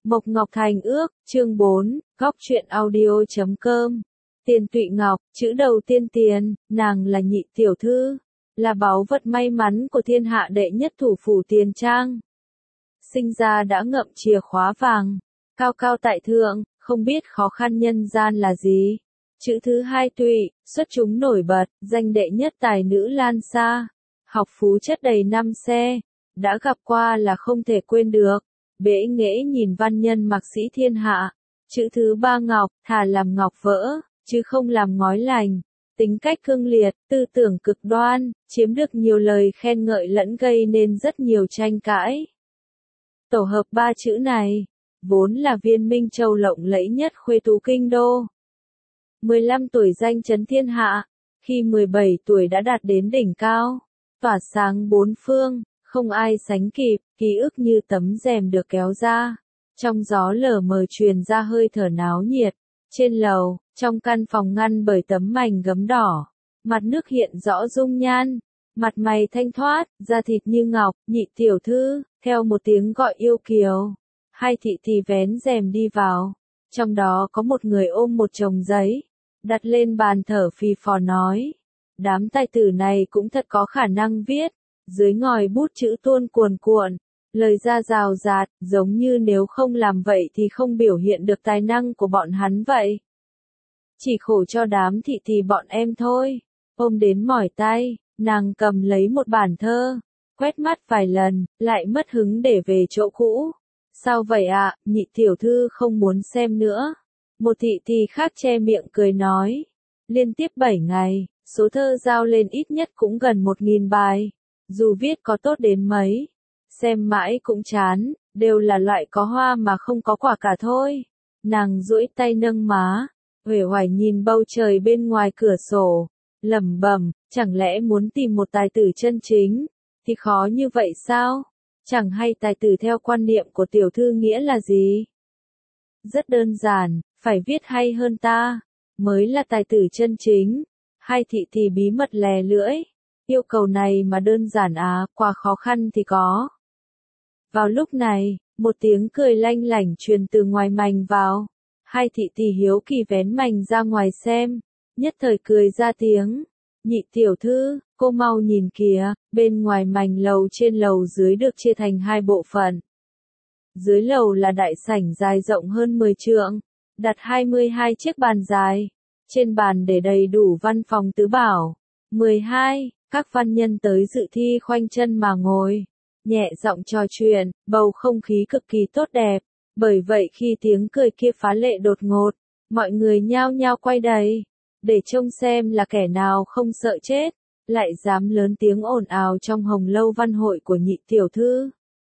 Mộc Ngọc Thành ước, chương 4, góc truyện audio.com. Tiền Tụy Ngọc, chữ đầu tiên tiền, nàng là nhị tiểu thư, là báu vật may mắn của thiên hạ đệ nhất thủ phủ Tiền Trang. Sinh ra đã ngậm chìa khóa vàng, cao cao tại thượng, không biết khó khăn nhân gian là gì. Chữ thứ hai Tụy, xuất chúng nổi bật, danh đệ nhất tài nữ Lan Sa, học phú chất đầy năm xe, đã gặp qua là không thể quên được. Bể nghễ nhìn văn nhân mạc sĩ thiên hạ. Chữ thứ ba Ngọc, thà làm ngọc vỡ, chứ không làm ngói lành. Tính cách cương liệt, tư tưởng cực đoan, chiếm được nhiều lời khen ngợi lẫn gây nên rất nhiều tranh cãi. Tổ hợp ba chữ này, vốn là viên Minh Châu lộng lẫy nhất khuê tú kinh đô. 15 tuổi danh chấn thiên hạ, khi 17 tuổi đã đạt đến đỉnh cao, tỏa sáng bốn phương. Không ai sánh kịp, ký ức như tấm rèm được kéo ra. Trong gió lờ mờ truyền ra hơi thở náo nhiệt. Trên lầu, trong căn phòng ngăn bởi tấm mành gấm đỏ. Mặt nước hiện rõ dung nhan. Mặt mày thanh thoát, da thịt như ngọc, nhị tiểu thư, theo một tiếng gọi yêu kiều. Hai thị thì vén rèm đi vào. Trong đó có một người ôm một chồng giấy. Đặt lên bàn thở phì phò nói. Đám tài tử này cũng thật có khả năng viết. Dưới ngòi bút chữ tuôn cuồn cuộn, lời ra rào rạt, giống như nếu không làm vậy thì không biểu hiện được tài năng của bọn hắn vậy. Chỉ khổ cho đám thị thì bọn em thôi. Ôm đến mỏi tay, nàng cầm lấy một bản thơ, quét mắt vài lần, lại mất hứng để về chỗ cũ. Sao vậy ạ, nhị tiểu thư không muốn xem nữa. Một thị thì khác che miệng cười nói. Liên tiếp 7 ngày, số thơ giao lên ít nhất cũng gần 1000 bài. Dù viết có tốt đến mấy, xem mãi cũng chán, đều là loại có hoa mà không có quả cả thôi. Nàng duỗi tay nâng má, uể oải nhìn bầu trời bên ngoài cửa sổ, lẩm bẩm, chẳng lẽ muốn tìm một tài tử chân chính, thì khó như vậy sao? Chẳng hay tài tử theo quan niệm của tiểu thư nghĩa là gì? Rất đơn giản, phải viết hay hơn ta, mới là tài tử chân chính. Hai thị thì bí mật lè lưỡi. Yêu cầu này mà đơn giản à, quá khó khăn thì có. Vào lúc này, một tiếng cười lanh lảnh truyền từ ngoài mành vào. Hai thị thì hiếu kỳ vén mành ra ngoài xem, nhất thời cười ra tiếng. Nhị tiểu thư, cô mau nhìn kìa, bên ngoài mành lầu trên lầu dưới được chia thành hai bộ phận. Dưới lầu là đại sảnh dài rộng hơn 10 trượng, đặt 22 chiếc bàn dài. Trên bàn để đầy đủ văn phòng tứ bảo. 12. Các văn nhân tới dự thi khoanh chân mà ngồi, nhẹ giọng trò chuyện, bầu không khí cực kỳ tốt đẹp. Bởi vậy khi tiếng cười kia phá lệ đột ngột, mọi người nhao nhao quay đầy, để trông xem là kẻ nào không sợ chết, lại dám lớn tiếng ồn ào trong hồng lâu văn hội của nhị tiểu thư.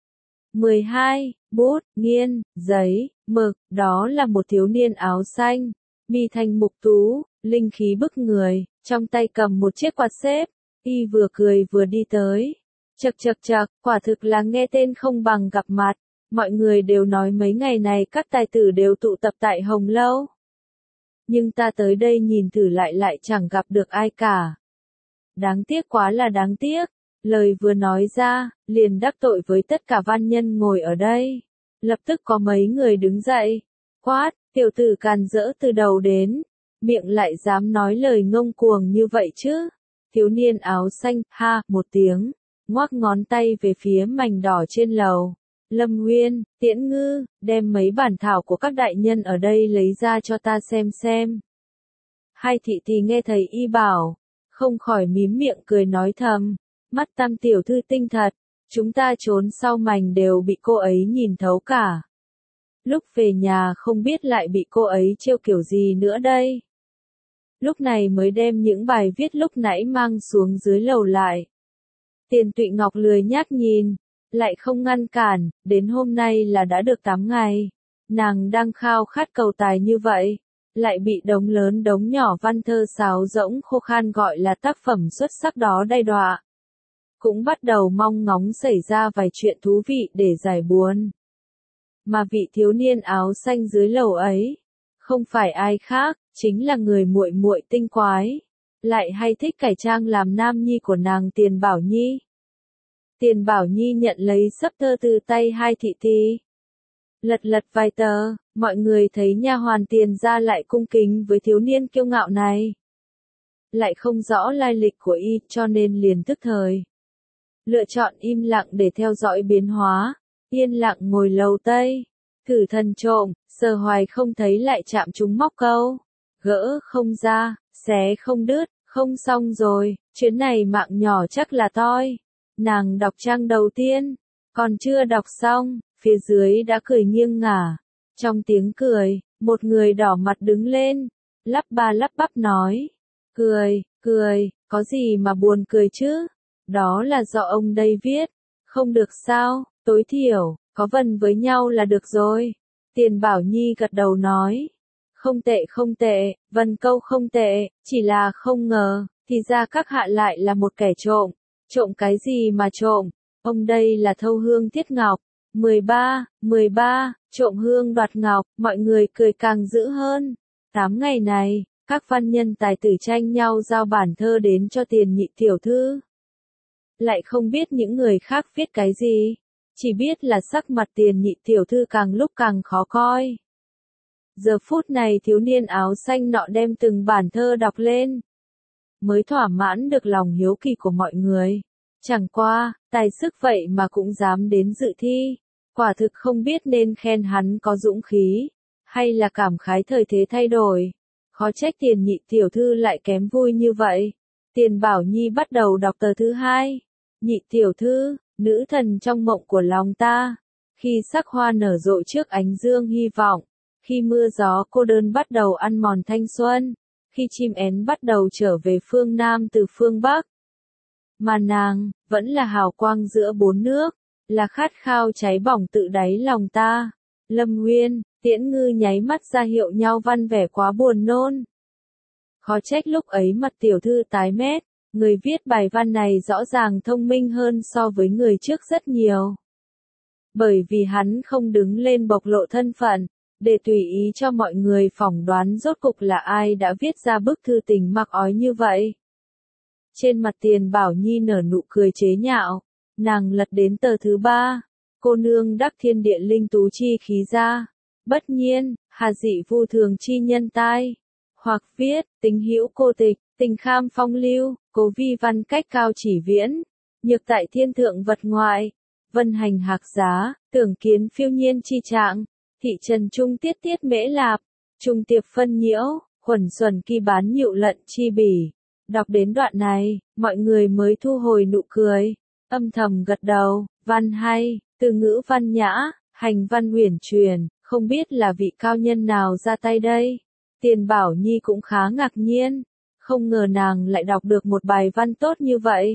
12. Bút, nghiên, giấy, mực, đó là một thiếu niên áo xanh, mi thanh mục tú, linh khí bức người, trong tay cầm một chiếc quạt xếp. Y vừa cười vừa đi tới. Chậc chậc chậc, quả thực là nghe tên không bằng gặp mặt. Mọi người đều nói mấy ngày này các tài tử đều tụ tập tại Hồng Lâu. Nhưng ta tới đây nhìn thử lại chẳng gặp được ai cả. Đáng tiếc quá là đáng tiếc. Lời vừa nói ra, liền đắc tội với tất cả văn nhân ngồi ở đây. Lập tức có mấy người đứng dậy. Quát, tiểu tử càn rỡ từ đầu đến. Miệng lại dám nói lời ngông cuồng như vậy chứ. Thiếu niên áo xanh, ha, một tiếng, ngoắc ngón tay về phía mành đỏ trên lầu. Lâm Nguyên, Tiễn Ngư, đem mấy bản thảo của các đại nhân ở đây lấy ra cho ta xem. Hai thị thì nghe thầy y bảo, không khỏi mím miệng cười nói thầm, mắt tam tiểu thư tinh thật, chúng ta trốn sau mành đều bị cô ấy nhìn thấu cả. Lúc về nhà không biết lại bị cô ấy trêu kiểu gì nữa đây. Lúc này mới đem những bài viết lúc nãy mang xuống dưới lầu lại. Tiền Tụy Ngọc lười nhác nhìn, lại không ngăn cản, đến hôm nay là đã được 8 ngày. Nàng đang khao khát cầu tài như vậy, lại bị đống lớn đống nhỏ văn thơ sáo rỗng khô khan gọi là tác phẩm xuất sắc đó đày đọa. Cũng bắt đầu mong ngóng xảy ra vài chuyện thú vị để giải buồn. Mà vị thiếu niên áo xanh dưới lầu ấy, không phải ai khác, chính là người muội muội tinh quái, lại hay thích cải trang làm nam nhi của nàng Tiền Bảo Nhi. Tiền Bảo Nhi nhận lấy sấp thơ từ tay hai thị thì. Lật lật vài tờ, mọi người thấy nha hoàn Tiền gia lại cung kính với thiếu niên kiêu ngạo này. Lại không rõ lai lịch của y cho nên liền tức thời. Lựa chọn im lặng để theo dõi biến hóa, yên lặng ngồi lầu tây. Thử thần trộm, sờ hoài không thấy lại chạm trúng móc câu. Gỡ không ra, xé không đứt, không xong rồi, chuyến này mạng nhỏ chắc là toi. Nàng đọc trang đầu tiên, còn chưa đọc xong, phía dưới đã cười nghiêng ngả. Trong tiếng cười, một người đỏ mặt đứng lên, lắp ba lắp bắp nói. Cười, có gì mà buồn cười chứ? Đó là do ông đây viết. Không được sao, tối thiểu, có vần với nhau là được rồi. Tiền Bảo Nhi gật đầu nói. Không tệ, vần câu không tệ, chỉ là không ngờ, thì ra các hạ lại là một kẻ trộm. Trộm cái gì mà trộm? Ông đây là thâu hương thiết ngọc. 13, trộm hương đoạt ngọc, mọi người cười càng dữ hơn. 8 ngày này, các văn nhân tài tử tranh nhau giao bản thơ đến cho Tiền nhị tiểu thư. Lại không biết những người khác viết cái gì, chỉ biết là sắc mặt Tiền nhị tiểu thư càng lúc càng khó coi. Giờ phút này thiếu niên áo xanh nọ đem từng bản thơ đọc lên, mới thỏa mãn được lòng hiếu kỳ của mọi người. Chẳng qua, tài sức vậy mà cũng dám đến dự thi, quả thực không biết nên khen hắn có dũng khí, hay là cảm khái thời thế thay đổi. Khó trách Tiền nhị tiểu thư lại kém vui như vậy. Tiền Bảo Nhi bắt đầu đọc tờ thứ 2. Nhị tiểu thư, nữ thần trong mộng của lòng ta. Khi sắc hoa nở rộ trước ánh dương hy vọng. Khi mưa gió cô đơn bắt đầu ăn mòn thanh xuân. Khi chim én bắt đầu trở về phương Nam từ phương Bắc. Mà nàng, vẫn là hào quang giữa bốn nước. Là khát khao cháy bỏng tự đáy lòng ta. Lâm Nguyên, Tiễn Ngư nháy mắt ra hiệu nhau văn vẻ quá buồn nôn. Khó trách lúc ấy mặt tiểu thư tái mét, người viết bài văn này rõ ràng thông minh hơn so với người trước rất nhiều. Bởi vì hắn không đứng lên bộc lộ thân phận, để tùy ý cho mọi người phỏng đoán rốt cục là ai đã viết ra bức thư tình mặc ói như vậy. Trên mặt Tiền Bảo Nhi nở nụ cười chế nhạo, nàng lật đến tờ thứ 3. Cô nương đắc thiên địa linh tú chi khí ra. Bất nhiên, hà dị vu thường chi nhân tai. Hoặc viết, tính hữu cô tịch, tình kham phong lưu, cố vi văn cách cao chỉ viễn. Nhược tại thiên thượng vật ngoại. Vân hành hạc giá, tưởng kiến phiêu nhiên chi trạng. Thị trần trung tiết tiết mễ lạp. Trung tiệp phân nhiễu, khuẩn xuẩn kỳ bán nhựu lận chi bỉ. Đọc đến đoạn này, mọi người mới thu hồi nụ cười. Âm thầm gật đầu, văn hay, từ ngữ văn nhã, hành văn huyền truyền, không biết là vị cao nhân nào ra tay đây. Tiền Bảo Nhi cũng khá ngạc nhiên, không ngờ nàng lại đọc được một bài văn tốt như vậy.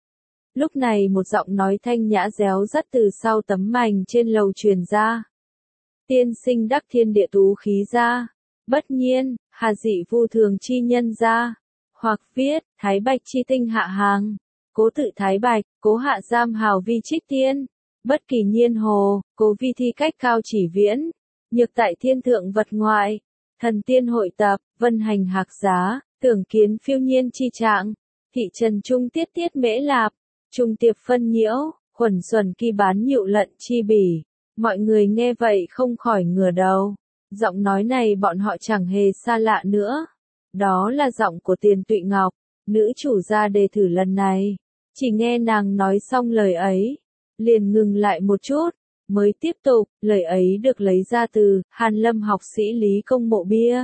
Lúc này một giọng nói thanh nhã réo rắt từ sau tấm mành trên lầu truyền ra. Tiên sinh đắc thiên địa tú khí ra, bất nhiên, hà dị vu thường chi nhân ra. Hoặc viết, thái bạch chi tinh hạ hàng. Cố tự thái bạch, cố hạ giam hào vi trích tiên. Bất kỳ nhiên hồ, cố vi thi cách cao chỉ viễn. Nhược tại thiên thượng vật ngoại. Thần tiên hội tập, vân hành hạc giá, tưởng kiến phiêu nhiên chi trạng. Thị trần trung tiết tiết mễ lạp. Trung tiệp phân nhiễu, khuẩn xuẩn kỳ bán nhựu lận chi bỉ. Mọi người nghe vậy không khỏi ngửa đầu. Giọng nói này bọn họ chẳng hề xa lạ nữa. Đó là giọng của Tiền Tụy Ngọc, nữ chủ ra đề thử lần này. Chỉ nghe nàng nói xong lời ấy, liền ngừng lại một chút, mới tiếp tục. Lời ấy được lấy ra từ Hàn Lâm học sĩ Lý Công Mộ Bia.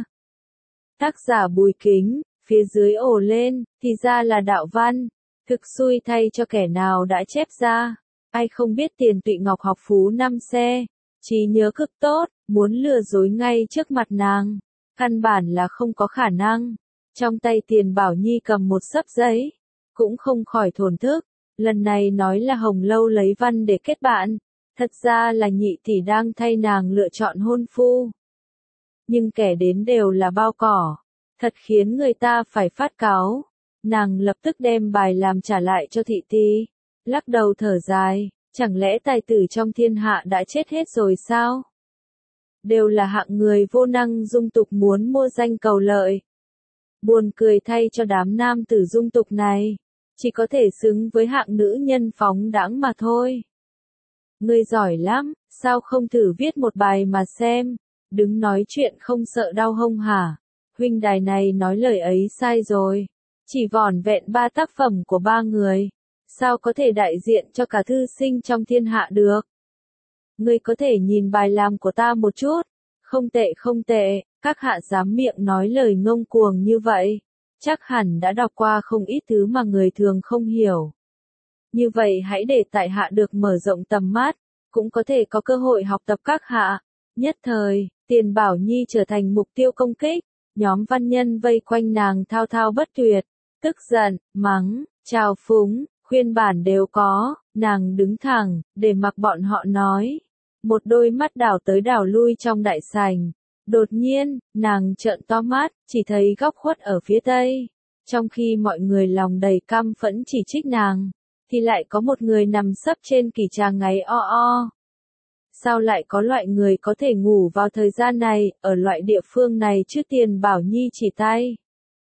Tác giả Bùi Kính, phía dưới ồ lên, thì ra là đạo văn. Thực xui thay cho kẻ nào đã chép ra. Ai không biết Tiền Tụy Ngọc học phú năm xe, trí nhớ cực tốt, muốn lừa dối ngay trước mặt nàng. Căn bản là không có khả năng. Trong tay Tiền Bảo Nhi cầm một xấp giấy, cũng không khỏi thổn thức. Lần này nói là Hồng Lâu lấy văn để kết bạn, thật ra là nhị tỷ đang thay nàng lựa chọn hôn phu. Nhưng kẻ đến đều là bao cỏ, thật khiến người ta phải phát cáu. Nàng lập tức đem bài làm trả lại cho thị tỷ, lắc đầu thở dài, chẳng lẽ tài tử trong thiên hạ đã chết hết rồi sao? Đều là hạng người vô năng dung tục muốn mua danh cầu lợi. Buồn cười thay cho đám nam tử dung tục này, chỉ có thể xứng với hạng nữ nhân phóng đãng mà thôi. Ngươi giỏi lắm, Sao không thử viết một bài mà xem, đứng nói chuyện không sợ đau hông hả? Huynh đài này nói lời ấy sai rồi. Chỉ vỏn vẹn 3 tác phẩm của 3 người. Sao có thể đại diện cho cả thư sinh trong thiên hạ được? Ngươi có thể nhìn bài làm của ta một chút. Không tệ không tệ, các hạ dám miệng nói lời ngông cuồng như vậy. Chắc hẳn đã đọc qua không ít thứ mà người thường không hiểu. Như vậy hãy để tại hạ được mở rộng tầm mắt, cũng có thể có cơ hội học tập các hạ. Nhất thời, Tiền Bảo Nhi trở thành mục tiêu công kích, nhóm văn nhân vây quanh nàng thao thao bất tuyệt, tức giận, mắng, trào phúng, khuyên bảo đều có, nàng đứng thẳng, để mặc bọn họ nói. Một đôi mắt đảo tới đảo lui trong đại sảnh. Đột nhiên, nàng trợn to mắt, chỉ thấy góc khuất ở phía tây. Trong khi mọi người lòng đầy căm phẫn chỉ trích nàng, thì lại có một người nằm sấp trên kỷ trà ngáy o o. Sao lại có loại người có thể ngủ vào thời gian này, ở loại địa phương này chứ? Tiền Bảo Nhi chỉ tay.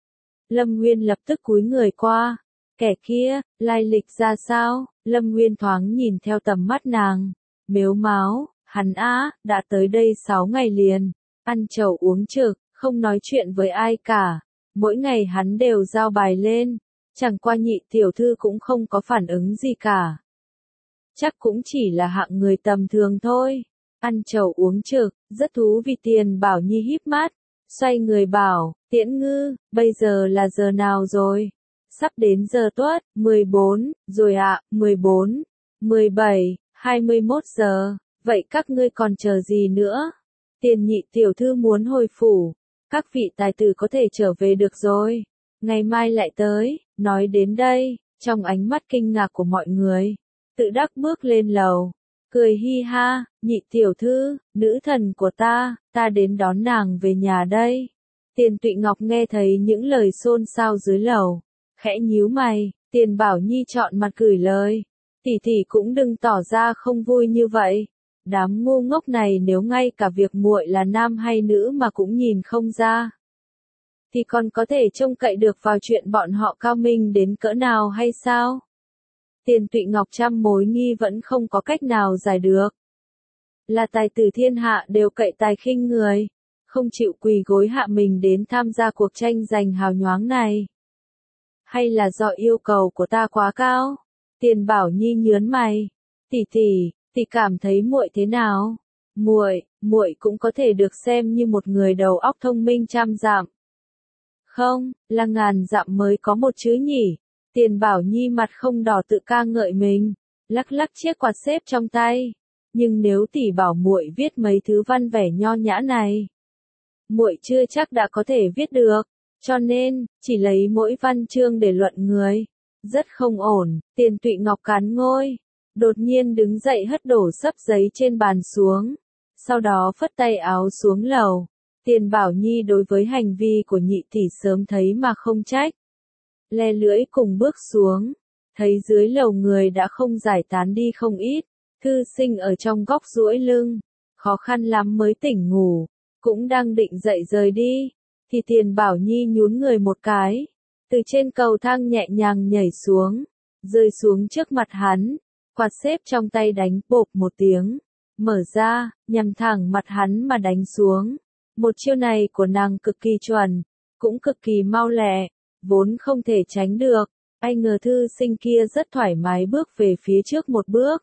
Lâm Nguyên lập tức cúi người qua. Kẻ kia, lai lịch ra sao? Lâm Nguyên thoáng nhìn theo tầm mắt nàng. Mếu máo, hắn đã tới đây 6 ngày liền. Ăn trầu uống trực, không nói chuyện với ai cả. Mỗi ngày hắn đều giao bài lên. Chẳng qua Nhị tiểu thư cũng không có phản ứng gì cả. Chắc cũng chỉ là hạng người tầm thường thôi. Ăn trầu uống trực, rất thú vị. Tiền Bảo Nhi híp mắt, xoay người bảo, Tiễn Ngư, bây giờ là giờ nào rồi? Sắp đến giờ tuất, 14, rồi ạ, 14, 17, 21 giờ, vậy các ngươi còn chờ gì nữa? Tiền Nhị tiểu thư muốn hồi phủ, các vị tài tử có thể trở về được rồi, ngày mai lại tới. Nói đến đây, trong ánh mắt kinh ngạc của mọi người, tự đắc bước lên lầu, cười hi ha, Nhị tiểu thư, nữ thần của ta đến đón nàng về nhà đây. Tiền Tụy Ngọc nghe thấy những lời xôn xao dưới lầu, khẽ nhíu mày. Tiền Bảo Nhi chọn mặt gửi lời, tỷ tỷ cũng đừng tỏ ra không vui như vậy. Đám ngu ngốc này nếu ngay cả việc muội là nam hay nữ mà cũng nhìn không ra, thì còn có thể trông cậy được vào chuyện bọn họ cao minh đến cỡ nào hay sao? Tiền Tụy Ngọc trăm mối nghi vẫn không có cách nào giải được. Là tài tử thiên hạ đều cậy tài khinh người, không chịu quỳ gối hạ mình đến tham gia cuộc tranh giành hào nhoáng này. Hay là do yêu cầu của ta quá cao? Tiền Bảo Nhi nhớn mày. Tỷ cảm thấy muội thế nào? Muội cũng có thể được xem như một người đầu óc thông minh trăm dặm. Không, là ngàn dặm mới có một chứ nhỉ? Tiền Bảo Nhi mặt không đỏ tự ca ngợi mình, lắc lắc chiếc quạt xếp trong tay. Nhưng nếu tỷ bảo muội viết mấy thứ văn vẻ nho nhã này, muội chưa chắc đã có thể viết được, cho nên chỉ lấy mỗi văn chương để luận người, rất không ổn. Tiền Tụy Ngọc cắn môi, đột nhiên đứng dậy hất đổ xấp giấy trên bàn xuống, sau đó phất tay áo xuống lầu. Tiền Bảo Nhi đối với hành vi của nhị tỷ sớm thấy mà không trách, le lưỡi cùng bước xuống, thấy dưới lầu người đã không giải tán đi không ít. Thư sinh ở trong góc duỗi lưng, khó khăn lắm mới tỉnh ngủ, cũng đang định dậy rời đi, thì Tiền Bảo Nhi nhún người một cái, từ trên cầu thang nhẹ nhàng nhảy xuống, rơi xuống trước mặt hắn, quạt xếp trong tay đánh bộp một tiếng, mở ra, nhằm thẳng mặt hắn mà đánh xuống. Một chiêu này của nàng cực kỳ chuẩn, cũng cực kỳ mau lẹ, vốn không thể tránh được. Ai ngờ thư sinh kia rất thoải mái bước về phía trước một bước,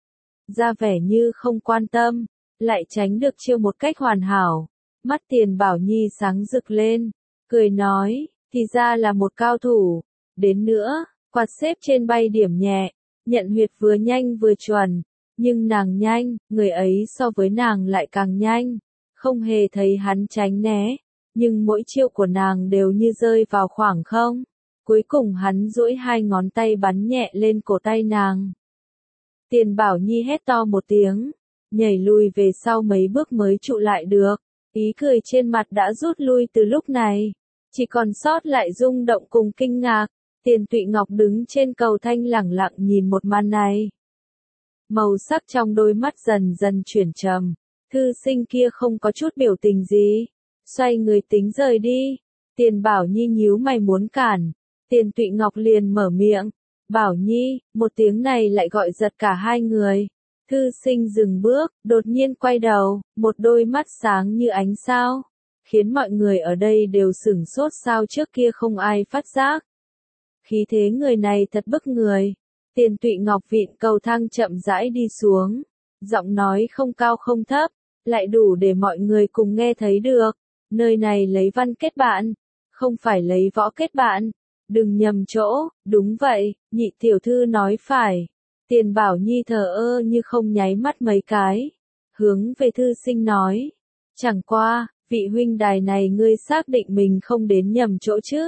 ra vẻ như không quan tâm, lại tránh được chiêu một cách hoàn hảo. Mắt Tiền Bảo Nhi sáng rực lên, cười nói, thì ra là một cao thủ. Đến nữa, quạt xếp trên bay điểm nhẹ, nhận huyệt vừa nhanh vừa chuẩn, nhưng nàng nhanh, người ấy so với nàng lại càng nhanh, không hề thấy hắn tránh né, nhưng mỗi chiêu của nàng đều như rơi vào khoảng không. Cuối cùng hắn duỗi hai ngón tay bắn nhẹ lên cổ tay nàng. Tiền Bảo Nhi hét to một tiếng, nhảy lùi về sau mấy bước mới trụ lại được, ý cười trên mặt đã rút lui từ lúc này, chỉ còn sót lại rung động cùng kinh ngạc. Tiền Tụy Ngọc đứng trên cầu thanh lẳng lặng nhìn một màn này. Màu sắc trong đôi mắt dần dần chuyển trầm, thư sinh kia không có chút biểu tình gì, xoay người tính rời đi. Tiền Bảo Nhi nhíu mày muốn cản, Tiền Tụy Ngọc liền mở miệng, Bảo Nhi, một tiếng này lại gọi giật cả hai người. Thư sinh dừng bước, đột nhiên quay đầu, một đôi mắt sáng như ánh sao, khiến mọi người ở đây đều sửng sốt sao trước kia không ai phát giác. Khí thế người này thật bức người. Tiền Tụy Ngọc vịn cầu thang chậm rãi đi xuống, giọng nói không cao không thấp, lại đủ để mọi người cùng nghe thấy được. Nơi này lấy văn kết bạn, không phải lấy võ kết bạn. Đừng nhầm chỗ, đúng vậy, nhị tiểu thư nói phải. Tiền Bảo Nhi thờ ơ như không nháy mắt mấy cái. Hướng về thư sinh nói. Chẳng qua, vị huynh đài này ngươi xác định mình không đến nhầm chỗ chứ.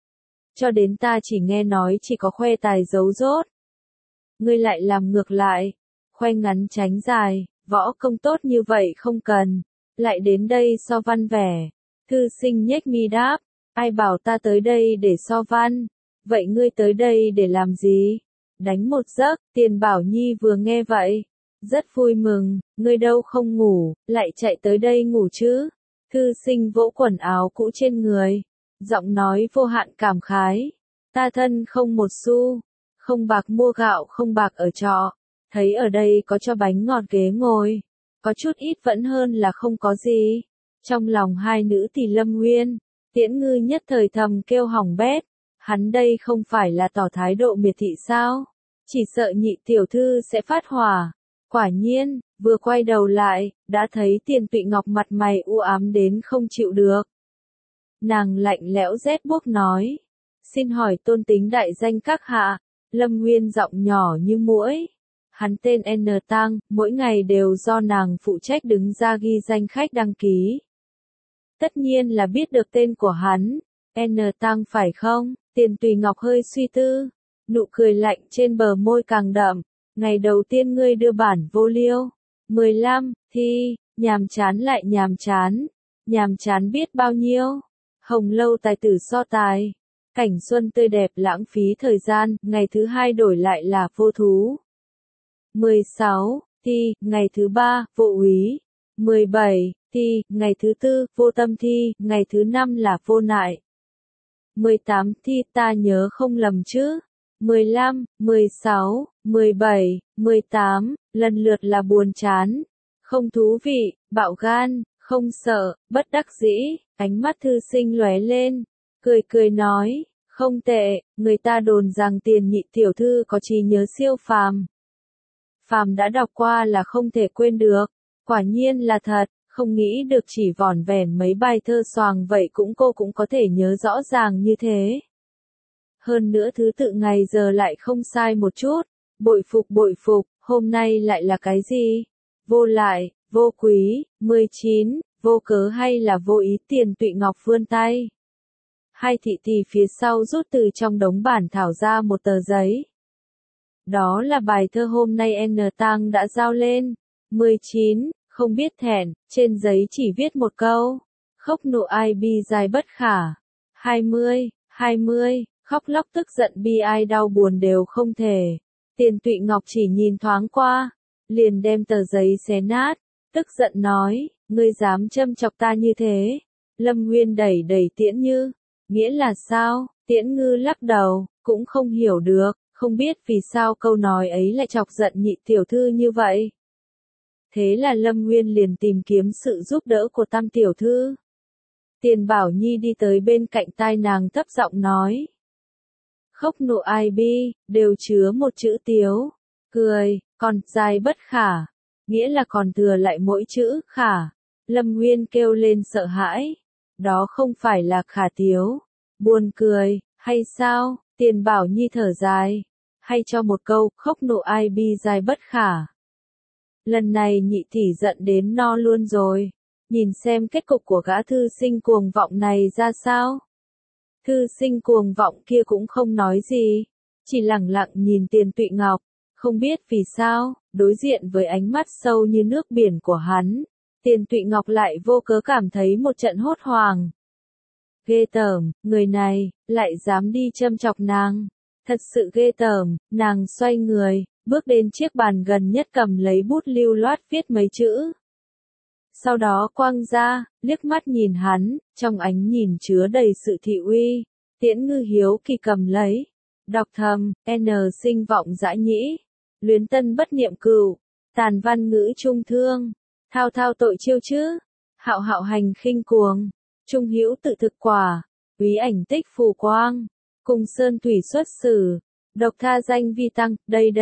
Cho đến ta chỉ nghe nói chỉ có khoe tài giấu dốt. Ngươi lại làm ngược lại. Khoe ngắn tránh dài, võ công tốt như vậy không cần. Lại đến đây so văn vẻ. Thư sinh nhếch mi đáp. Ai bảo ta tới đây để so văn. Vậy ngươi tới đây để làm gì? Đánh một giấc, Tiền Bảo Nhi vừa nghe vậy. Rất vui mừng, ngươi đâu không ngủ, lại chạy tới đây ngủ chứ. Thư sinh vỗ quần áo cũ trên người. Giọng nói vô hạn cảm khái. Ta thân không một xu. Không bạc mua gạo không bạc ở trọ. Thấy ở đây có cho bánh ngọt ghế ngồi. Có chút ít vẫn hơn là không có gì. Trong lòng hai nữ thì Lâm Nguyên, Tiễn Ngư nhất thời thầm kêu hỏng bét. Hắn đây không phải là tỏ thái độ miệt thị sao? Chỉ sợ nhị tiểu thư sẽ phát hỏa. Quả nhiên, vừa quay đầu lại, đã thấy Tiền Tụy Ngọc mặt mày u ám đến không chịu được. Nàng lạnh lẽo rét buốt nói. Xin hỏi tôn tính đại danh các hạ. Lâm Nguyên giọng nhỏ như muỗi. Hắn tên N Tăng, mỗi ngày đều do nàng phụ trách đứng ra ghi danh khách đăng ký. Tất nhiên là biết được tên của hắn. N Tăng phải không? Tiền Tùy Ngọc hơi suy tư. Nụ cười lạnh trên bờ môi càng đậm. Ngày đầu tiên ngươi đưa bản vô liêu. 15, thi, nhàm chán lại nhàm chán. Nhàm chán biết bao nhiêu. Hồng lâu tài tử so tài. Cảnh xuân tươi đẹp lãng phí thời gian, ngày thứ hai đổi lại là vô thú. 16, thi, ngày thứ ba, vô úy. 17, thi, ngày thứ tư, vô tâm thi, ngày thứ năm là vô nại. 18, thi, ta nhớ không lầm chứ. 15, 16, 17, 18, lần lượt là buồn chán, không thú vị, bạo gan, không sợ, bất đắc dĩ. Ánh mắt thư sinh lóe lên, cười cười nói, không tệ, người ta đồn rằng Tiền nhị tiểu thư có trí nhớ siêu phàm. Phàm đã đọc qua là không thể quên được, quả nhiên là thật, không nghĩ được chỉ vỏn vẹn mấy bài thơ xoàng vậy cô cũng có thể nhớ rõ ràng như thế. Hơn nữa thứ tự ngày giờ lại không sai một chút, bội phục, hôm nay lại là cái gì? Vô lại, vô quý, 19, vô cớ hay là vô ý? Tiền Tụy Ngọc vươn tay. Hai thị tỷ phía sau rút từ trong đống bản thảo ra một tờ giấy. Đó là bài thơ hôm nay N Tăng đã giao lên. 19, không biết thẹn, trên giấy chỉ viết một câu. Khóc nộ ai bi dài bất khả. 20, khóc lóc tức giận bi ai đau buồn đều không thể. Tiền Tụy Ngọc chỉ nhìn thoáng qua, liền đem tờ giấy xé nát, tức giận nói, ngươi dám châm chọc ta như thế. Lâm Nguyên đẩy Tiễn Như, nghĩa là sao? Tiễn Ngư lắc đầu, cũng không hiểu được, không biết vì sao câu nói ấy lại chọc giận nhị tiểu thư như vậy. Thế là Lâm Nguyên liền tìm kiếm sự giúp đỡ của Tam tiểu thư. Tiền Bảo Nhi đi tới bên cạnh tai nàng thấp giọng nói. Khóc nộ ai bi, đều chứa một chữ tiếu. Cười, còn dài bất khả. Nghĩa là còn thừa lại mỗi chữ khả. Lâm Nguyên kêu lên sợ hãi. Đó không phải là khả tiếu. Buồn cười, hay sao? Tiền Bảo Nhi thở dài. Hay cho một câu, khóc nộ ai bi dài bất khả. Lần này nhị tỷ giận đến no luôn rồi. Nhìn xem kết cục của gã thư sinh cuồng vọng này ra sao. Thư sinh cuồng vọng kia cũng không nói gì. Chỉ lẳng lặng nhìn Tiền Tụy Ngọc. Không biết vì sao, đối diện với ánh mắt sâu như nước biển của hắn. Tiền Tụy Ngọc lại vô cớ cảm thấy một trận hốt hoảng. Ghê tởm, người này, lại dám đi châm chọc nàng. Thật sự ghê tởm, nàng xoay người, bước đến chiếc bàn gần nhất cầm lấy bút lưu loát viết mấy chữ. Sau đó quăng ra, liếc mắt nhìn hắn, trong ánh nhìn chứa đầy sự thị uy. Tiễn Ngư hiếu kỳ cầm lấy. Đọc thầm, N sinh vọng dã nhĩ. Luyến tân bất niệm cừu. Tàn văn ngữ trung thương, thao thao tội chiêu chứ, hạo hạo hành khinh cuồng, trung hữu tự thực quả, úy ảnh tích phù quang, cùng sơn thủy xuất xử, độc tha danh vi tăng,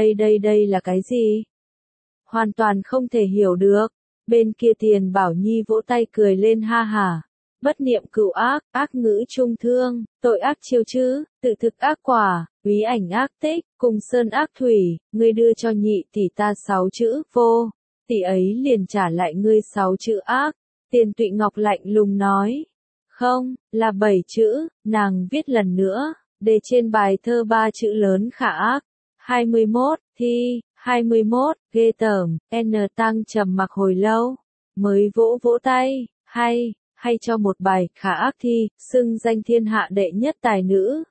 đây là cái gì? Hoàn toàn không thể hiểu được. Bên kia Tiền Bảo Nhi vỗ tay cười lên ha hả. Bất niệm cửu ác, ác ngữ trung thương, tội ác chiêu chứ, tự thực ác quả, úy ảnh ác tích, cùng sơn ác thủy, ngươi đưa cho nhị tỷ ta 6 chữ vô, tỷ ấy liền trả lại ngươi 6 chữ ác. Tiền Tụy Ngọc lạnh lùng nói, không, là 7 chữ, nàng viết lần nữa, để trên bài thơ 3 chữ lớn khả ác. 21, thi, 21, ghê tởm, N Tăng trầm mặc hồi lâu, mới vỗ vỗ tay, hay cho một bài, khả ác thi, xưng danh thiên hạ đệ nhất tài nữ.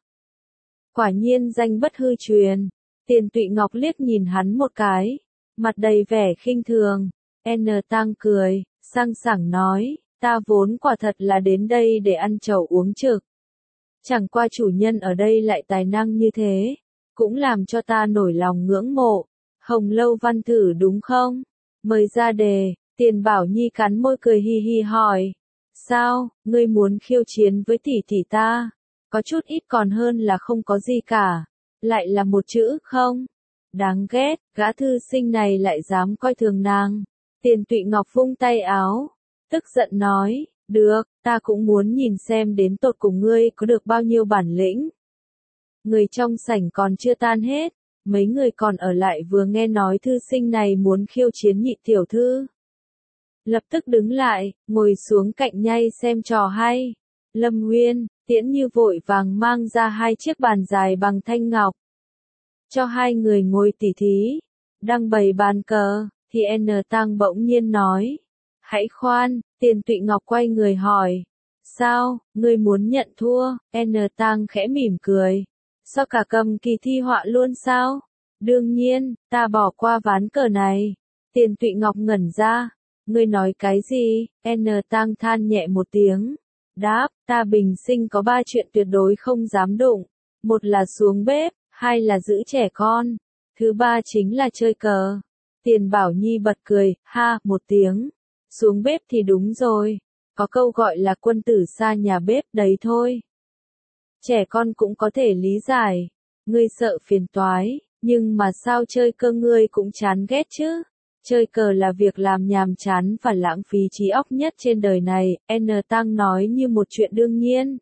Quả nhiên danh bất hư truyền. Tiền Tụy Ngọc liếc nhìn hắn một cái, mặt đầy vẻ khinh thường. N Tăng cười, sang sảng nói, ta vốn quả thật là đến đây để ăn trầu uống trực. Chẳng qua chủ nhân ở đây lại tài năng như thế, cũng làm cho ta nổi lòng ngưỡng mộ. Hồng Lâu Văn thử đúng không? Mời ra đề. Tiền Bảo Nhi cắn môi cười hi hi hỏi. Sao, ngươi muốn khiêu chiến với tỷ tỷ ta? Có chút ít còn hơn là không có gì cả. Lại là một chữ không? Đáng ghét, gã thư sinh này lại dám coi thường nàng. Tiền Tụy Ngọc vung tay áo, tức giận nói, được, ta cũng muốn nhìn xem đến tột cùng ngươi có được bao nhiêu bản lĩnh. Người trong sảnh còn chưa tan hết, mấy người còn ở lại vừa nghe nói thư sinh này muốn khiêu chiến nhị tiểu thư. Lập tức đứng lại, ngồi xuống cạnh nhay xem trò hay. Lâm Nguyên, Tiễn Như vội vàng mang ra 2 chiếc bàn dài bằng thanh ngọc. Cho 2 người ngồi tỉ thí, đang bày bàn cờ, thì N Tăng bỗng nhiên nói. Hãy khoan, Tiền Tụy Ngọc quay người hỏi. Sao, ngươi muốn nhận thua? N Tăng khẽ mỉm cười. Sao cả cầm kỳ thi họa luôn sao? Đương nhiên, ta bỏ qua ván cờ này. Tiền Tụy Ngọc ngẩn ra. Ngươi nói cái gì? N Tăng than nhẹ một tiếng. Đáp, ta bình sinh có 3 chuyện tuyệt đối không dám đụng. Một là xuống bếp, 2 là giữ trẻ con. Thứ 3 chính là chơi cờ. Tiền Bảo Nhi bật cười, ha, một tiếng. Xuống bếp thì đúng rồi. Có câu gọi là quân tử xa nhà bếp đấy thôi. Trẻ con cũng có thể lý giải. Ngươi sợ phiền toái, nhưng mà sao chơi cờ ngươi cũng chán ghét chứ? Chơi cờ là việc làm nhàm chán và lãng phí trí óc nhất trên đời này, N Tăng nói như một chuyện đương nhiên.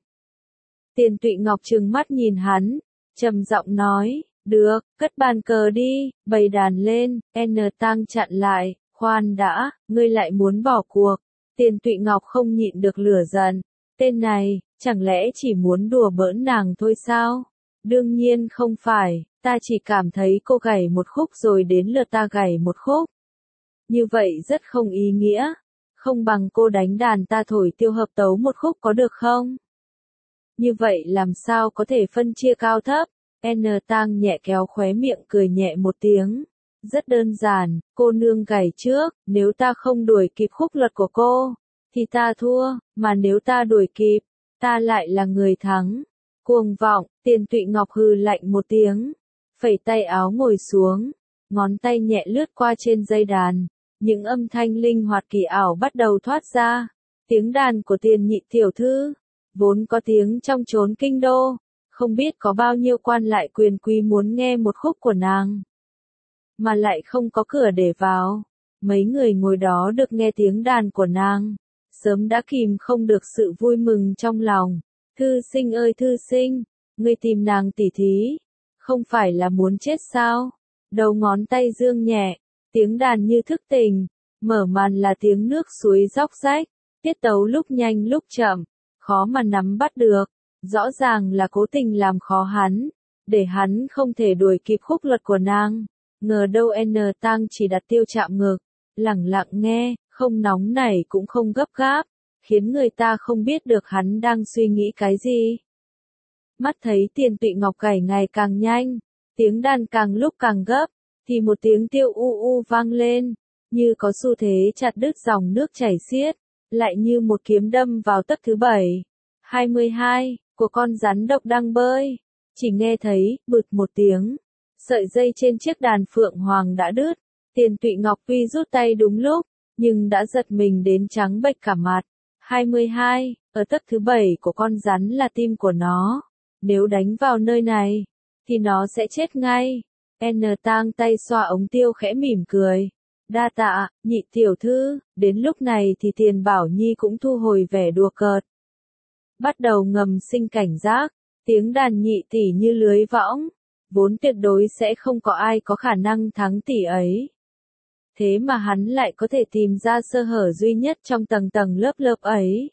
Tiền Tụy Ngọc trừng mắt nhìn hắn, trầm giọng nói, được, cất bàn cờ đi, bày đàn lên, N Tăng chặn lại, khoan đã, ngươi lại muốn bỏ cuộc. Tiền Tụy Ngọc không nhịn được lửa giận, tên này, chẳng lẽ chỉ muốn đùa bỡn nàng thôi sao? Đương nhiên không phải, ta chỉ cảm thấy cô gảy một khúc rồi đến lượt ta gảy một khúc. Như vậy rất không ý nghĩa, không bằng cô đánh đàn ta thổi tiêu hợp tấu một khúc có được không? Như vậy làm sao có thể phân chia cao thấp? N Tăng nhẹ kéo khóe miệng cười nhẹ một tiếng. Rất đơn giản, cô nương gảy trước, nếu ta không đuổi kịp khúc luật của cô, thì ta thua, mà nếu ta đuổi kịp, ta lại là người thắng. Cuồng vọng, Tiền Tụy Ngọc hừ lạnh một tiếng, phẩy tay áo ngồi xuống, ngón tay nhẹ lướt qua trên dây đàn. Những âm thanh linh hoạt kỳ ảo bắt đầu thoát ra. Tiếng đàn của Tiền nhị tiểu thư, vốn có tiếng trong chốn kinh đô, không biết có bao nhiêu quan lại quyền quý muốn nghe một khúc của nàng, mà lại không có cửa để vào. Mấy người ngồi đó được nghe tiếng đàn của nàng, sớm đã kìm không được sự vui mừng trong lòng. Thư sinh ơi thư sinh, ngươi tìm nàng tỉ thí, không phải là muốn chết sao? Đầu ngón tay dương nhẹ, tiếng đàn như thức tỉnh, mở màn là tiếng nước suối róc rách, tiết tấu lúc nhanh lúc chậm, khó mà nắm bắt được, rõ ràng là cố tình làm khó hắn, để hắn không thể đuổi kịp khúc luật của nàng. Ngờ đâu N Tăng chỉ đặt tiêu chạm ngực, lẳng lặng nghe, không nóng nảy cũng không gấp gáp, khiến người ta không biết được hắn đang suy nghĩ cái gì. Mắt thấy Tiền Tụy Ngọc gảy ngày càng nhanh, tiếng đàn càng lúc càng gấp, thì một tiếng tiêu u u vang lên, như có xu thế chặt đứt dòng nước chảy xiết, lại như một kiếm đâm vào tấc thứ 7. 22, của con rắn độc đang bơi. Chỉ nghe thấy, bực một tiếng, sợi dây trên chiếc đàn phượng hoàng đã đứt, Tiền Tụy Ngọc tuy rút tay đúng lúc, nhưng đã giật mình đến trắng bệch cả mặt. 22, ở tấc thứ 7 của con rắn là tim của nó. Nếu đánh vào nơi này, thì nó sẽ chết ngay. N tang tay xoa ống tiêu khẽ mỉm cười. Đa tạ, nhị tiểu thư, đến lúc này thì Tiền Bảo Nhi cũng thu hồi vẻ đùa cợt. Bắt đầu ngầm sinh cảnh giác, tiếng đàn nhị tỷ như lưới võng, vốn tuyệt đối sẽ không có ai có khả năng thắng tỷ ấy. Thế mà hắn lại có thể tìm ra sơ hở duy nhất trong tầng tầng lớp lớp ấy.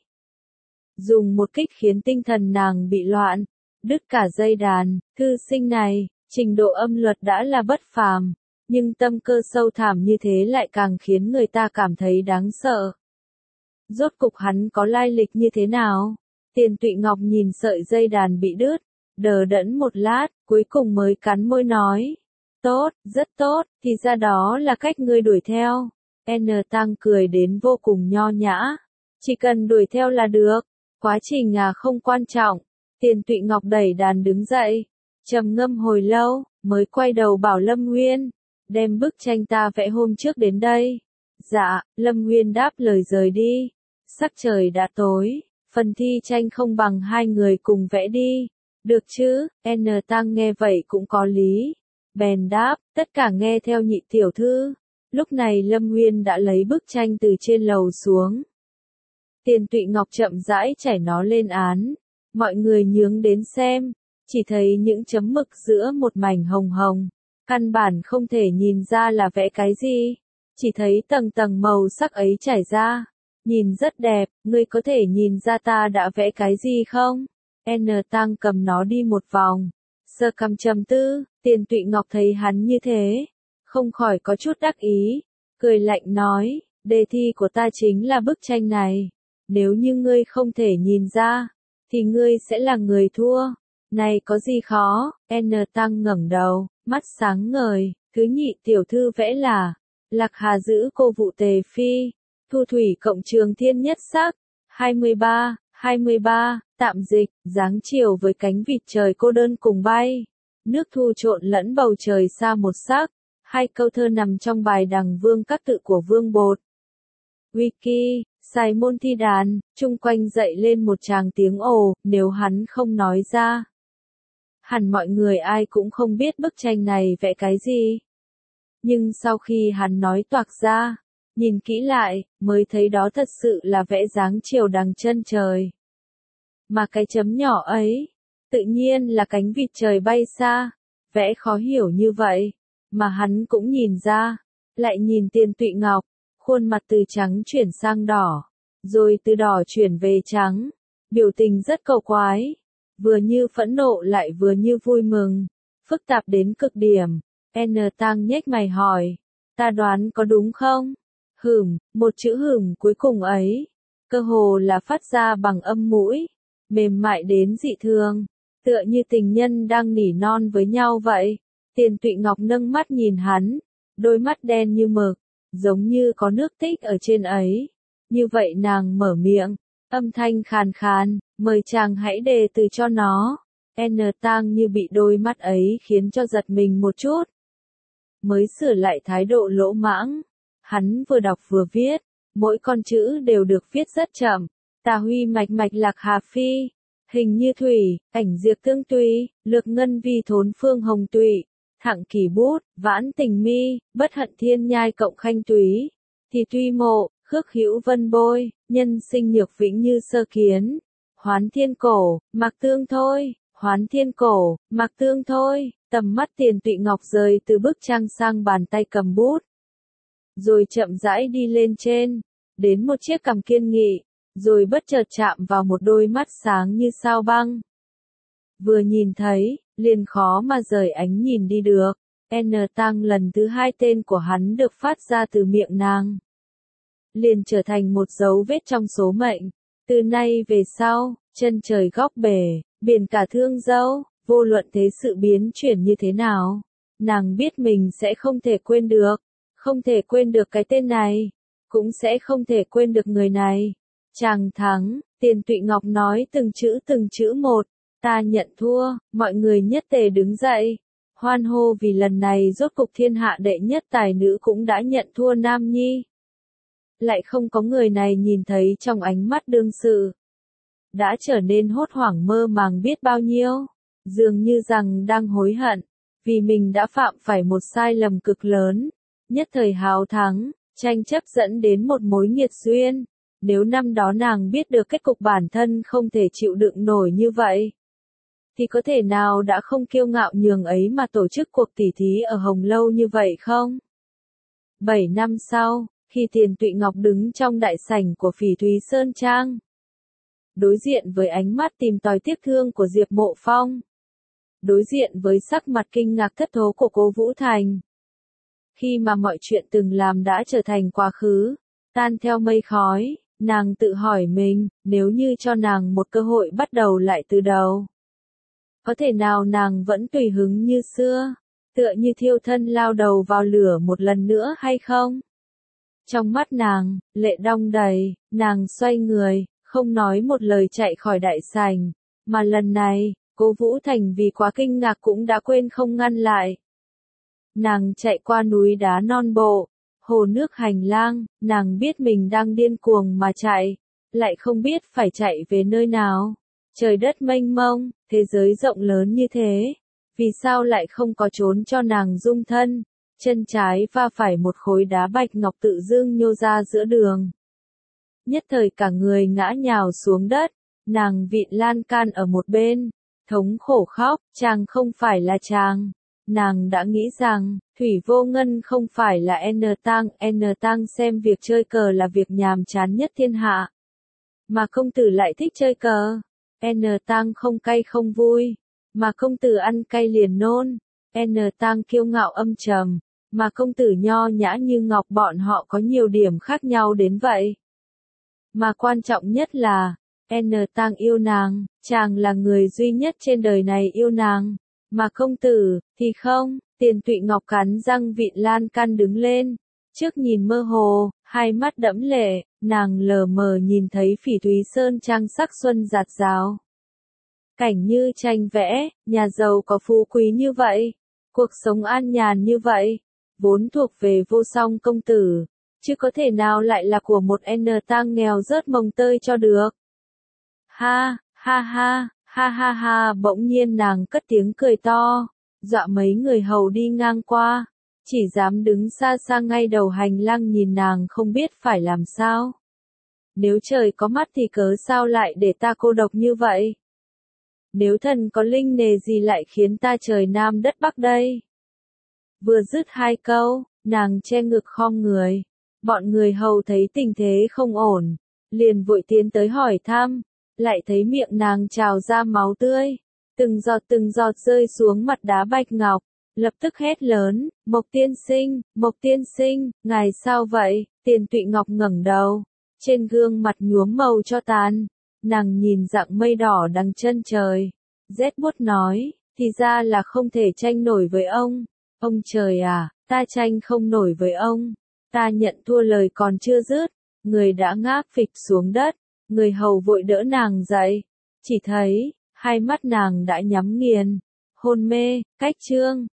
Dùng một kích khiến tinh thần nàng bị loạn, đứt cả dây đàn, thư sinh này, trình độ âm luật đã là bất phàm, nhưng tâm cơ sâu thẳm như thế lại càng khiến người ta cảm thấy đáng sợ. Rốt cục hắn có lai lịch như thế nào? Tiền Tụy Ngọc nhìn sợi dây đàn bị đứt, đờ đẫn một lát, cuối cùng mới cắn môi nói. Tốt, rất tốt, thì ra đó là cách ngươi đuổi theo. N Tăng cười đến vô cùng nho nhã. Chỉ cần đuổi theo là được, quá trình không quan trọng. Tiền Tụy Ngọc đẩy đàn đứng dậy, trầm ngâm hồi lâu, mới quay đầu bảo Lâm Nguyên, đem bức tranh ta vẽ hôm trước đến đây. Dạ, Lâm Nguyên đáp lời rời đi. Sắc trời đã tối, phần thi tranh không bằng hai người cùng vẽ đi. Được chứ? N Tăng nghe vậy cũng có lý. Bèn đáp, tất cả nghe theo nhị tiểu thư. Lúc này Lâm Nguyên đã lấy bức tranh từ trên lầu xuống. Tiền Tụy Ngọc chậm rãi trải nó lên án. Mọi người nhướng đến xem, chỉ thấy những chấm mực giữa một mảnh hồng hồng. Căn bản không thể nhìn ra là vẽ cái gì. Chỉ thấy tầng tầng màu sắc ấy trải ra. Nhìn rất đẹp, ngươi có thể nhìn ra ta đã vẽ cái gì không? N Tăng cầm nó đi một vòng. Sơ cằm trầm tư, Tiền Tụy Ngọc thấy hắn như thế, không khỏi có chút đắc ý, cười lạnh nói, đề thi của ta chính là bức tranh này, nếu như ngươi không thể nhìn ra, thì ngươi sẽ là người thua, này có gì khó? N Tăng ngẩng đầu, mắt sáng ngời, thứ nhị tiểu thư vẽ là, Lạc Hà giữ cô vụ tề phi, thu thủy cộng trường thiên nhất sắc, 23, tạm dịch, dáng chiều với cánh vịt trời cô đơn cùng bay. Nước thu trộn lẫn bầu trời xa một sắc. Hai câu thơ nằm trong bài Đằng Vương Các Tự của Vương Bột. Wiki, Sài Môn thi đàn, chung quanh dậy lên một tràng tiếng ồ, nếu hắn không nói ra. Hẳn mọi người ai cũng không biết bức tranh này vẽ cái gì. Nhưng sau khi hắn nói toạc ra, nhìn kỹ lại, mới thấy đó thật sự là vẽ dáng chiều đằng chân trời. Mà cái chấm nhỏ ấy, tự nhiên là cánh vịt trời bay xa, vẽ khó hiểu như vậy, mà hắn cũng nhìn ra, lại nhìn Tiền Tụy Ngọc, khuôn mặt từ trắng chuyển sang đỏ, rồi từ đỏ chuyển về trắng, biểu tình rất cầu quái, vừa như phẫn nộ lại vừa như vui mừng, phức tạp đến cực điểm. N Tăng nhếch mày hỏi, ta đoán có đúng không? Một chữ cuối cùng ấy, cơ hồ là phát ra bằng âm mũi, mềm mại đến dị thường, tựa như tình nhân đang nỉ non với nhau vậy. Tiền Tụy Ngọc nâng mắt nhìn hắn, đôi mắt đen như mực, giống như có nước tích ở trên ấy. Như vậy nàng mở miệng, âm thanh khàn khàn, mời chàng hãy đề từ cho nó. N Tang như bị đôi mắt ấy khiến cho giật mình một chút. Mới sửa lại thái độ lỗ mãng, hắn vừa đọc vừa viết, mỗi con chữ đều được viết rất chậm. Tà huy mạch mạch lạc hà phi, hình như thủy, ảnh diệt tương tùy, lược ngân vi thốn phương hồng tụy, thẳng kỳ bút, vãn tình mi, bất hận thiên nhai cộng khanh túy, thì tuy mộ, khước hữu vân bôi, nhân sinh nhược vĩnh như sơ kiến, hoán thiên cổ, mặc tương thôi, hoán thiên cổ, mặc tương thôi. Tầm mắt Tiền Tụy Ngọc rời từ bức tranh sang bàn tay cầm bút, rồi chậm rãi đi lên trên, đến một chiếc cằm kiên nghị, rồi bất chợt chạm vào một đôi mắt sáng như sao băng. Vừa nhìn thấy, liền khó mà rời ánh nhìn đi được. N Tăng lần thứ hai tên của hắn được phát ra từ miệng nàng, liền trở thành một dấu vết trong số mệnh. Từ nay về sau, chân trời góc bể, biển cả thương dâu, vô luận thế sự biến chuyển như thế nào, nàng biết mình sẽ không thể quên được, không thể quên được cái tên này, cũng sẽ không thể quên được người này. Chàng thắng, Tiền Tụy Ngọc nói từng chữ một, ta nhận thua, mọi người nhất tề đứng dậy, hoan hô vì lần này rốt cục thiên hạ đệ nhất tài nữ cũng đã nhận thua nam nhi. Lại không có người này nhìn thấy trong ánh mắt đương sự. Đã trở nên hốt hoảng mơ màng biết bao nhiêu, dường như rằng đang hối hận, vì mình đã phạm phải một sai lầm cực lớn, nhất thời hào thắng, tranh chấp dẫn đến một mối nghiệt duyên. Nếu năm đó nàng biết được kết cục bản thân không thể chịu đựng nổi như vậy, thì có thể nào đã không kiêu ngạo nhường ấy mà tổ chức cuộc tỉ thí ở Hồng Lâu như vậy không? 7 năm sau, khi Tiền Tụy Ngọc đứng trong đại sảnh của Phỉ Thúy Sơn Trang, đối diện với ánh mắt tìm tòi tiếc thương của Diệp Mộ Phong, đối diện với sắc mặt kinh ngạc thất thố của Cố Vũ Thành. Khi mà mọi chuyện từng làm đã trở thành quá khứ, tan theo mây khói, nàng tự hỏi mình, nếu như cho nàng một cơ hội bắt đầu lại từ đầu, có thể nào nàng vẫn tùy hứng như xưa, tựa như thiêu thân lao đầu vào lửa một lần nữa hay không? Trong mắt nàng, lệ đong đầy, nàng xoay người, không nói một lời chạy khỏi đại sảnh, mà lần này, Cố Vũ Thành vì quá kinh ngạc cũng đã quên không ngăn lại. Nàng chạy qua núi đá non bộ, hồ nước hành lang, nàng biết mình đang điên cuồng mà chạy, lại không biết phải chạy về nơi nào. Trời đất mênh mông, thế giới rộng lớn như thế, vì sao lại không có chốn cho nàng dung thân? Chân trái va phải một khối đá bạch ngọc tự dưng nhô ra giữa đường. Nhất thời cả người ngã nhào xuống đất, nàng vịn lan can ở một bên, thống khổ khóc, chàng không phải là chàng. Nàng đã nghĩ rằng, Thủy Vô Ngân không phải là N Tang xem việc chơi cờ là việc nhàm chán nhất thiên hạ. Mà công tử lại thích chơi cờ. N Tang không cay không vui, mà công tử ăn cay liền nôn. N Tang kiêu ngạo âm trầm, mà công tử nho nhã như ngọc, bọn họ có nhiều điểm khác nhau đến vậy. Mà quan trọng nhất là, N Tang yêu nàng, chàng là người duy nhất trên đời này yêu nàng, mà công tử, thì không. Tiền Tụy Ngọc cắn răng vịn lan can đứng lên, trước nhìn mơ hồ, hai mắt đẫm lệ, nàng lờ mờ nhìn thấy Phỉ Thúy Sơn Trang sắc xuân rạt rào. Cảnh như tranh vẽ, nhà giàu có phú quý như vậy, cuộc sống an nhàn như vậy, vốn thuộc về Vô Song công tử, chứ có thể nào lại là của một N Tang nghèo rớt mồng tơi cho được. Ha, ha ha, ha ha ha, bỗng nhiên nàng cất tiếng cười to, dọa mấy người hầu đi ngang qua, chỉ dám đứng xa xa ngay đầu hành lang nhìn nàng không biết phải làm sao. Nếu trời có mắt thì cớ sao lại để ta cô độc như vậy? Nếu thần có linh nề gì lại khiến ta trời nam đất bắc đây? Vừa dứt hai câu, nàng che ngực khom người. Bọn người hầu thấy tình thế không ổn, liền vội tiến tới hỏi thăm, lại thấy miệng nàng trào ra máu tươi, từng giọt rơi xuống mặt đá bạch ngọc, lập tức hét lớn, Mộc tiên sinh, ngài sao vậy? Tiền Tụy Ngọc ngẩng đầu, trên gương mặt nhuốm màu cho tàn, nàng nhìn dạng mây đỏ đằng chân trời, rét buốt nói, thì ra là không thể tranh nổi với ông. Ông trời à, ta tranh không nổi với ông, ta nhận thua lời còn chưa dứt, người đã ngã phịch xuống đất, người hầu vội đỡ nàng dậy, chỉ thấy, hai mắt nàng đã nhắm nghiền, hôn mê, cách chương.